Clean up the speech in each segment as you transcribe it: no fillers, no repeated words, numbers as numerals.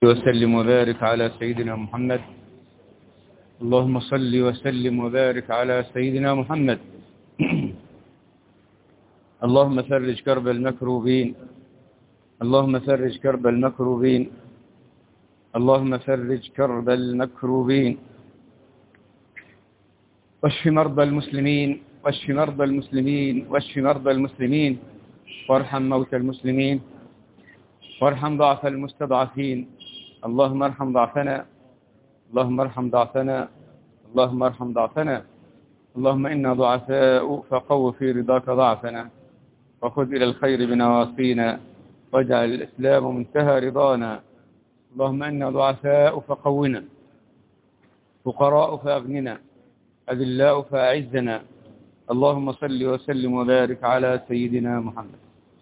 وسلم وبارك على سيدنا محمد. اللهم صل وسلم وبارك على سيدنا محمد. اللهم فرج كرب المكروبين، اللهم فرج كرب المكروبين، اللهم فرج كرب المكروبين، واشف مرضى المسلمين، واشف مرضى المسلمين، واشف مرضى المسلمين، وارحم موتى المسلمين، وارحم ضعف المستضعفين. اللهم ارحم ضعفنا، اللهم ارحم ضعفنا، اللهم ارحم ضعفنا. اللهم إنا ضعفاء فقو في رضاك ضعفنا، وخذ إلى الخير بنواصينا، واجعل الإسلام منتهى رضانا. اللهم إنا ضعفاء فقونا، فقراء فأغننا، أذلاء فأعزنا. اللهم صل وسلم وبارك على سيدنا محمد.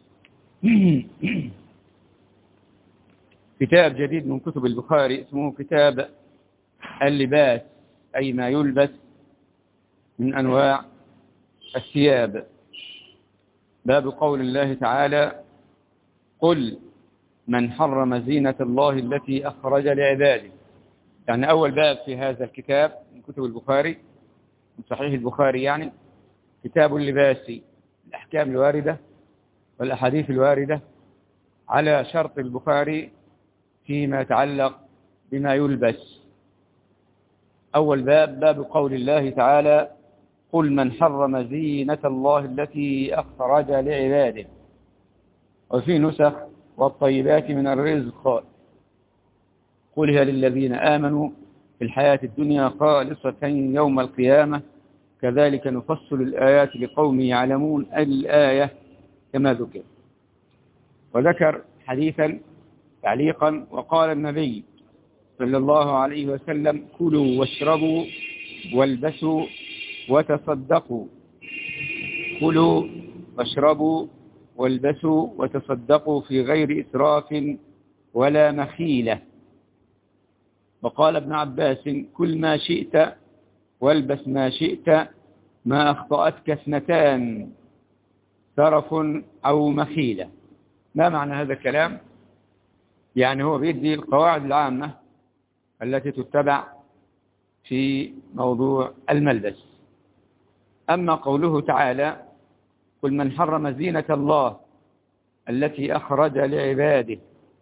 كتاب جديد من كتب البخاري اسمه كتاب اللباس، أي ما يلبس من أنواع الثياب. باب قول الله تعالى: قل من حرم زينة الله التي أخرج لعباده. يعني أول باب في هذا الكتاب من كتب البخاري، من صحيح البخاري، يعني كتاب اللباس، الأحكام الواردة والأحاديث الواردة على شرط البخاري فيما يتعلق بما يلبس. أول باب، باب قول الله تعالى: قل من حرم زينة الله التي أخرج لعباده. وفي نسخ: والطيبات من الرزق، قل هي للذين آمنوا في الحياة الدنيا خالصة يوم القيامة كذلك نفصل الآيات لقوم يعلمون الآية كما ذكر. وذكر حديثا تعليقا: وقال النبي صلى الله عليه وسلم: كلوا واشربوا والبسوا وتصدقوا. كلوا واشربوا والبسوا وتصدقوا في غير إسراف ولا مخيلة. وقال ابن عباس: كل ما شئت والبس ما شئت ما أخطأتك اثنتان، سرف أو مخيلة. ما معنى هذا الكلام؟ يعني هو بيدي القواعد العامة التي تتبع في موضوع الملبس. أما قوله تعالى: قل من حرم زينة الله التي أخرج لعباده،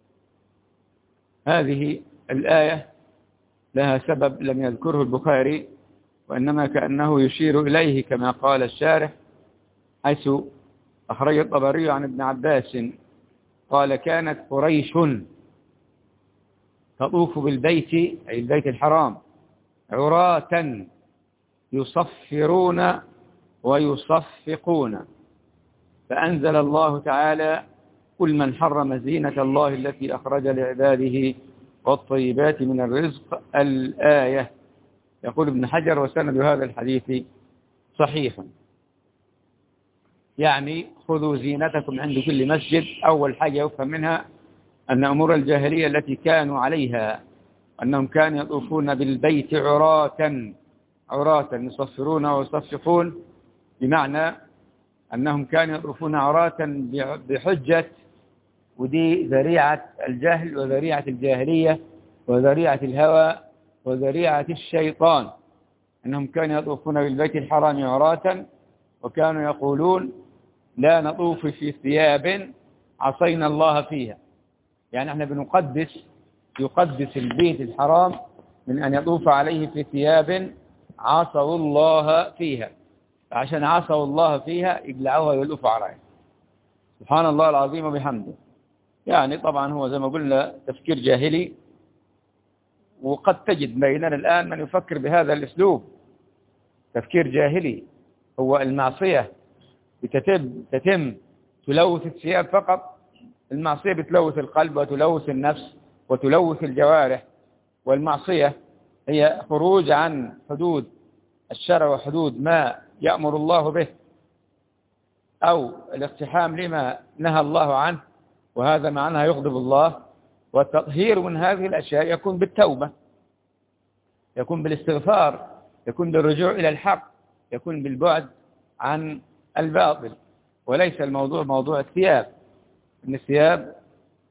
هذه الآية لها سبب لم يذكره البخاري، وإنما كأنه يشير إليه كما قال الشارح، حيث أخرج الطبري عن ابن عباس قال: كانت قريش تطوف بالبيت، أي البيت الحرام، عراة يصفرون ويصفقون، فأنزل الله تعالى: قل من حرم زينة الله التي أخرج لعباده والطيبات من الرزق، الآية. يقول ابن حجر: وسند هذا الحديث صحيح. يعني خذوا زينتكم عند كل مسجد. أول حاجة يفهم منها أن أمور الجاهلية التي كانوا عليها أنهم كانوا يطوفون بالبيت عراة يصفرون ويصفقون، بمعنى أنهم كانوا يطوفون عراة بحجة، ودي ذريعة الجهل وذريعة الجاهلية وذريعة الهوى وذريعة الشيطان، أنهم كانوا يطوفون بالبيت الحرام عراة، وكانوا يقولون: لا نطوف في ثياب عصينا الله فيها. يعني احنا يقدس البيت الحرام من أن يطوف عليه في ثياب عصوا الله فيها، فعشان عصوا الله فيها يقلعوها ويلقفوا عليها. سبحان الله العظيم وبحمده. يعني طبعا هو زي ما قلنا تفكير جاهلي، وقد تجد بيننا الآن من يفكر بهذا الأسلوب، تفكير جاهلي. هو المعصية تتم تلوث الثياب فقط. المعصية بتلوث القلب وتلوث النفس وتلوث الجوارح، والمعصية هي خروج عن حدود الشرع وحدود ما يأمر الله به، أو الاقتحام لما نهى الله عنه، وهذا معناه يغضب الله. والتطهير من هذه الأشياء يكون بالتوبة، يكون بالاستغفار، يكون بالرجوع إلى الحق، يكون بالبعد عن الباطل. وليس الموضوع موضوع الثياب، إن الثياب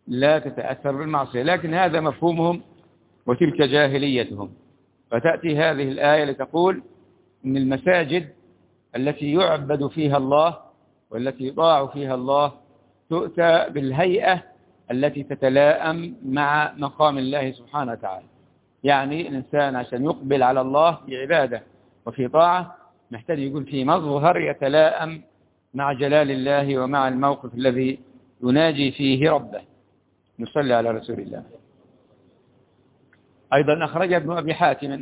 لا تتأثر بالمعصية، لكن هذا مفهومهم وتلك جاهليتهم. فتأتي هذه الآية لتقول إن المساجد التي يعبد فيها الله والتي يطاع فيها الله تؤتى بالهيئة التي تتلائم مع مقام الله سبحانه وتعالى. يعني الإنسان عشان يقبل على الله في عبادة وفي طاعة محتاج يكون في مظهر يتلائم مع جلال الله ومع الموقف الذي يناجي فيه ربه. نصلي على رسول الله. أيضا أخرج ابن أبي حاتم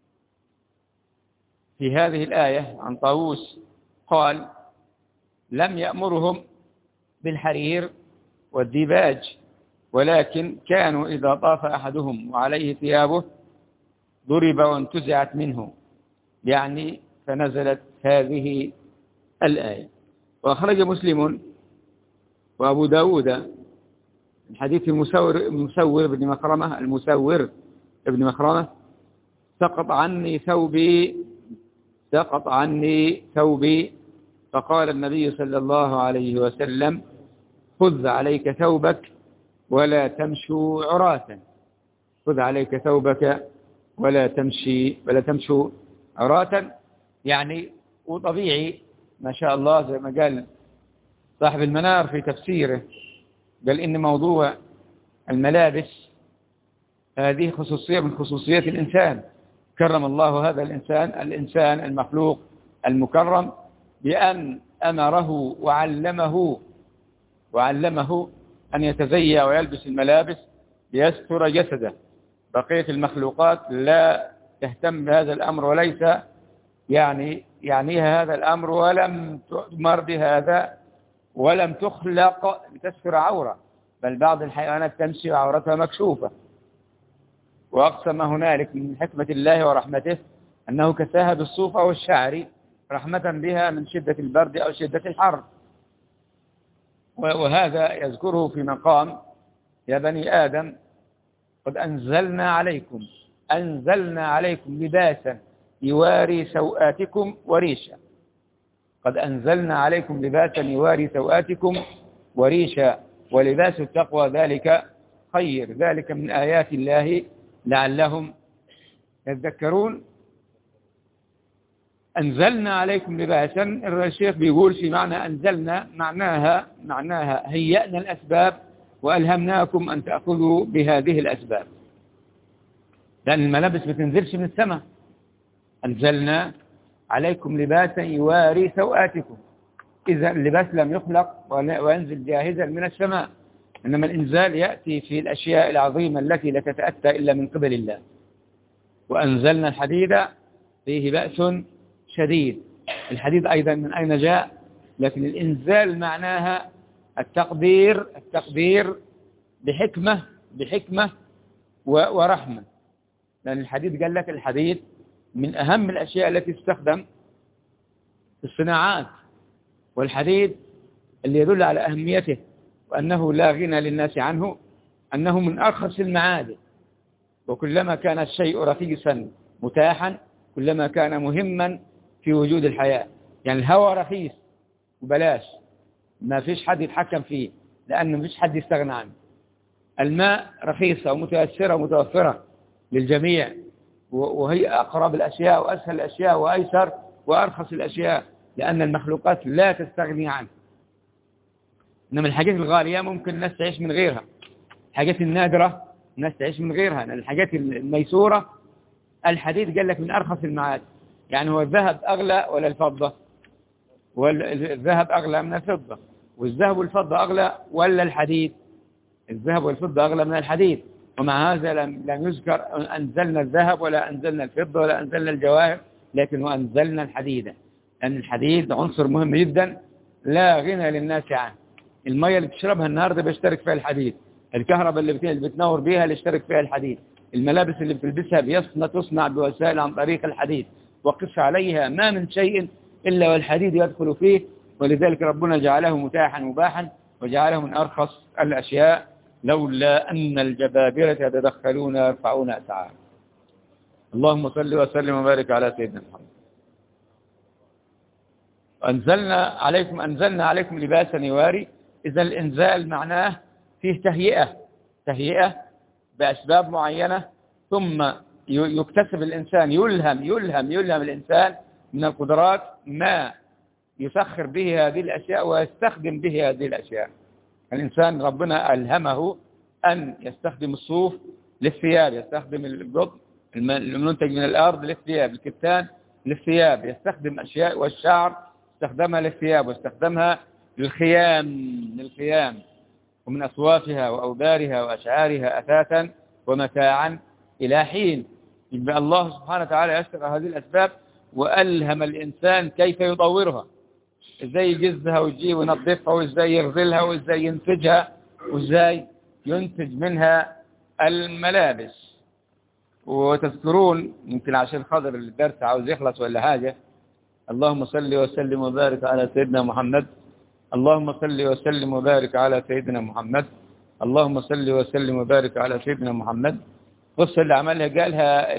في هذه الآية عن طاووس قال: لم يأمرهم بالحرير والديباج، ولكن كانوا إذا طاف أحدهم وعليه ثيابه ضرب وانتزعت منه، يعني فنزلت هذه الآية. وأخرج مسلم وأبو داود من حديث المسور بن مخرمة سقط عني ثوبي فقال النبي صلى الله عليه وسلم: خذ عليك ثوبك ولا تمشوا عراة. خذ عليك ثوبك ولا تمشوا عراة. يعني وطبيعي ما شاء الله زي ما قال صاحب المنار في تفسيره، قال إن موضوع الملابس هذه خصوصية من خصوصيات الإنسان. كرم الله هذا الإنسان المخلوق المكرم بأن أمره وعلمه أن يتزيى ويلبس الملابس ليستر جسده. بقية المخلوقات لا تهتم بهذا الأمر وليس يعنيها هذا الأمر، ولم تؤمر بهذا ولم تخلق لتستر عورة، بل بعض الحيوانات تمشي وعورتها مكشوفة. وأقسم هنالك من حكمة الله ورحمته أنه كساها بالصوف أو الشعر رحمة بها من شدة البرد أو شدة الحر. وهذا يذكره في مقام: يا بني آدم قد أنزلنا عليكم لباسا يواري سوآتكم وريشا. قد أنزلنا عليكم لباسا يواري سوآتكم وريشا ولباس التقوى ذلك خير، ذلك من آيات الله لعلهم يذكرون. أنزلنا عليكم لباسا، الشيخ بيقول في معنى أنزلنا معناها هيئنا الأسباب وألهمناكم أن تأخذوا بهذه الأسباب، لأن الملابس ما تنزلش من السماء. أنزلنا عليكم لباسا يواري سوآتكم، إذا اللباس لم يخلق وينزل جاهزا من السماء، إنما الإنزال يأتي في الأشياء العظيمة التي لا تتأتى إلا من قبل الله. وأنزلنا الحديد فيه بأس شديد. الحديد أيضا من أين جاء؟ لكن الإنزال معناها التقدير بحكمة ورحمة، لأن الحديد قال لك الحديد من أهم الأشياء التي تستخدم في الصناعات، والحديد اللي يدل على أهميته وأنه لا غنى للناس عنه أنه من أرخص المعادن، وكلما كان الشيء رخيصا متاحا كلما كان مهما في وجود الحياة. يعني الهواء رخيص وبلاش، ما فيش حد يتحكم فيه لأنه ما فيش حد يستغنى عنه. الماء رخيصة ومتيسرة ومتوفرة للجميع، وهي أقرب الأشياء وأسهل الأشياء وأيسر وأرخص الأشياء، لأن المخلوقات لا تستغني عنه. إنما الحاجات الغالية ممكن الناس تعيش من غيرها، الحاجات النادرة الناس تعيش من غيرها، لأن الحاجات الميسورة الحديد قال لك من أرخص المعادن. يعني هو الذهب أغلى ولا الفضة؟ والذهب أغلى من الفضة، والذهب والفضة أغلى ولا الحديد؟ الذهب والفضة أغلى من الحديد. ومع هذا لم يذكر أنزلنا الذهب ولا أنزلنا الفضة ولا أنزلنا الجواهر، لكن وأنزلنا الحديد، لأن الحديد عنصر مهم جدا لا غنى للناس عنه. المية اللي بتشربها النهاردة بيشترك فيها الحديد، الكهرباء اللي بتنور بيها اللي يشترك فيها الحديد، الملابس اللي بتلبسها تصنع بوسائل عن طريق الحديد، وقس عليها ما من شيء إلا والحديد يدخل فيه. ولذلك ربنا جعله متاحا مباحا وجعله من أرخص الأشياء، لولا أن الجبابرة يتدخلون يرفعون أسعار. اللهم صل وسلم وبارك على سيدنا محمد. أنزلنا عليكم لباسا يواري. إذا الإنزال معناه فيه تهيئة بأسباب معينة، ثم يكتسب الإنسان، يلهم الإنسان من القدرات ما يسخر به هذه الأشياء ويستخدم به هذه الأشياء. الإنسان ربنا ألهمه أن يستخدم الصوف للثياب، يستخدم القطن المنتج من الأرض للثياب، الكتان للثياب، يستخدم أشياء، والشعر استخدمها للثياب واستخدمها للخيام ومن أصوافها وأوبارها وأشعارها أثاثا ومتاعا إلى حين. يبقى الله سبحانه وتعالى يسر هذه الأسباب وألهم الإنسان كيف يطورها، إزاي يجزها ويجيه وينظفها، وإزاي يغزلها، وإزاي ينتجها، وإزاي ينتج منها الملابس. وتذكرون يمكن عشان خاطر الدرس عاوز يخلص ولا حاجة، اللهم صل وسلم وبارك على سيدنا محمد، اللهم صل وسلم وبارك على سيدنا محمد، اللهم صل وسلم وبارك على سيدنا محمد. بص اللي عملها قالها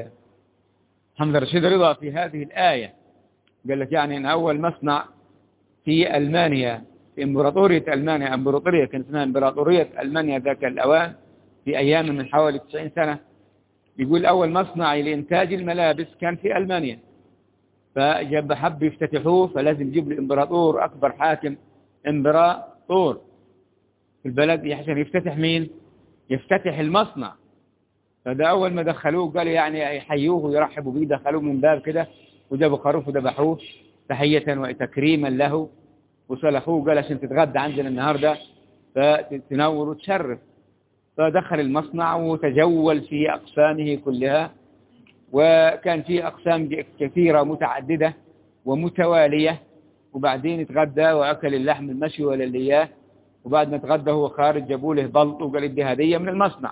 محمد رشيد رضا في هذه الآية، قال لك يعني إن أول مصنع في ألمانيا، في إمبراطورية ألمانيا، إمبراطورية كانت اسمها إمبراطورية ألمانيا ذاك الأوان في أيام من حوالي 90 سنة، يقول أول مصنع لإنتاج الملابس كان في ألمانيا، فجاب حب يفتتحوه فلازم يجيب الإمبراطور أكبر حاكم إمبراطور في البلد عشان يفتتح مين؟ يفتتح المصنع. فده أول ما دخلوه قالوا يعني يحيوه ويرحبوا به، دخلوه من باب كده وجابوا خروف وذبحوه تحية وتكريما له، وسلخوه قال عشان تتغدى عندنا النهاردة فتنور وتشرف. فدخل المصنع وتجول في أقسامه كلها، وكان فيه أقسام كثيرة متعددة ومتوالية. وبعدين اتغدى وأكل اللحم المشوي ولا اللي إياه، وبعد ما اتغدى هو خارج جابوا له بلط وقال دي هدية من المصنع،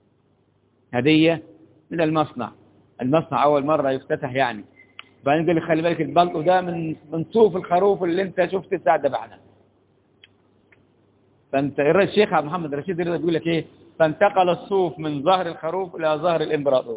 هدية من المصنع. المصنع أول مرة يفتتح يعني. بعدين قال لي خلي بالك البلط ده من صوف الخروف اللي انت شفت الساعة دبعنا. فانت الشيخ عبد محمد رشيد رضا بيقول لك ايه؟ فانتقل الصوف من ظهر الخروف إلى ظهر الإمبراطور.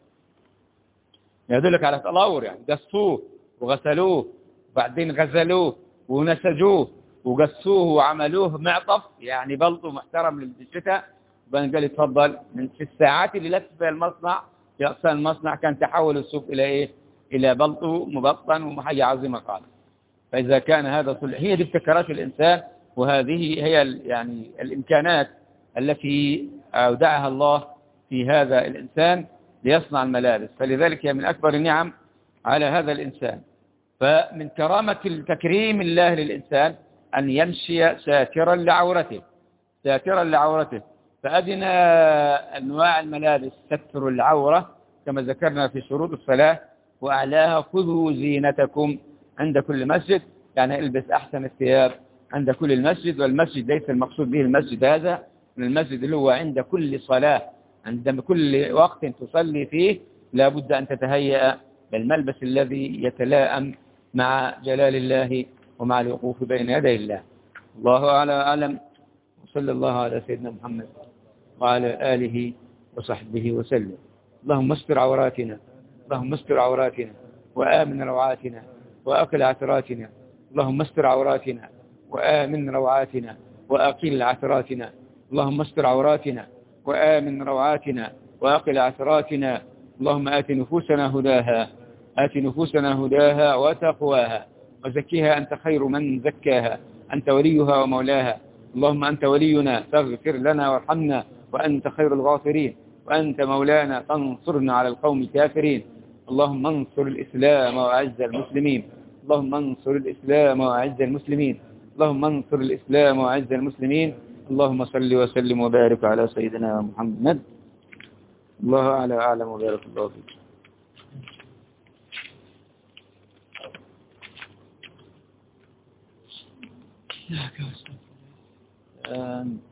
يدلك على تطور يعني، قصوه وغسلوه وبعدين غزلوه ونسجوه وقصوه وعملوه معطف يعني بلطو محترم للشتاء. وبعدين قال اتفضل. في الساعات اللي لف فيها المصنع في أقسام المصنع كان تحول الصوف إلى إيه؟ إلى بلطو مبطن ومحية عظيمة قال. فإذا كان هذا صلح، هي دي ابتكارات الإنسان، وهذه هي يعني الإمكانات التي أودعها الله في هذا الإنسان ليصنع الملابس. فلذلك هي من أكبر النعم على هذا الإنسان. فمن كرامة تكريم الله للإنسان أن يمشي ساترا لعورته، ساترا لعورته. فأدنى أنواع الملابس ستر العورة كما ذكرنا في شروط الصلاة، وأعلاها خذوا زينتكم عند كل مسجد، يعني البس أحسن الثياب عند كل المسجد. والمسجد ليس المقصود به المسجد هذا، من المسجد اللي هو عند كل صلاة، عند كل وقت تصلي فيه لا بد أن تتهيأ بالملبس الذي يتلائم مع جلال الله ومع الوقوف بين يدي الله. الله أعلم، وصلى الله على سيدنا محمد وعلى آله وصحبه وسلم. اللهم استر عوراتنا، اللهم استر عوراتنا وآمن روعاتنا وأقل عثراتنا. اللهم استر عوراتنا وآمن روعاتنا وأقل عثراتنا. اللهم استر عوراتنا وآمن روعاتنا وأقل عثراتنا. اللهم آت نفوسنا هداها، آت نفوسنا هداها وتقواها وزكيها أنت خير من زكاها، أنت وليها ومولاها. اللهم أنت ولينا فاغفر لنا وارحمنا وأنت خير الغافرين، وأنت مولانا فانصرنا على القوم الكافرين. اللهم انصر الإسلام وأعز المسلمين، اللهم انصر الإسلام وأعز المسلمين، اللهم انصر الإسلام وأعز المسلمين. اللهم صل وسلم وبارك على سيدنا محمد. الله أعلم وبارك الله فيك.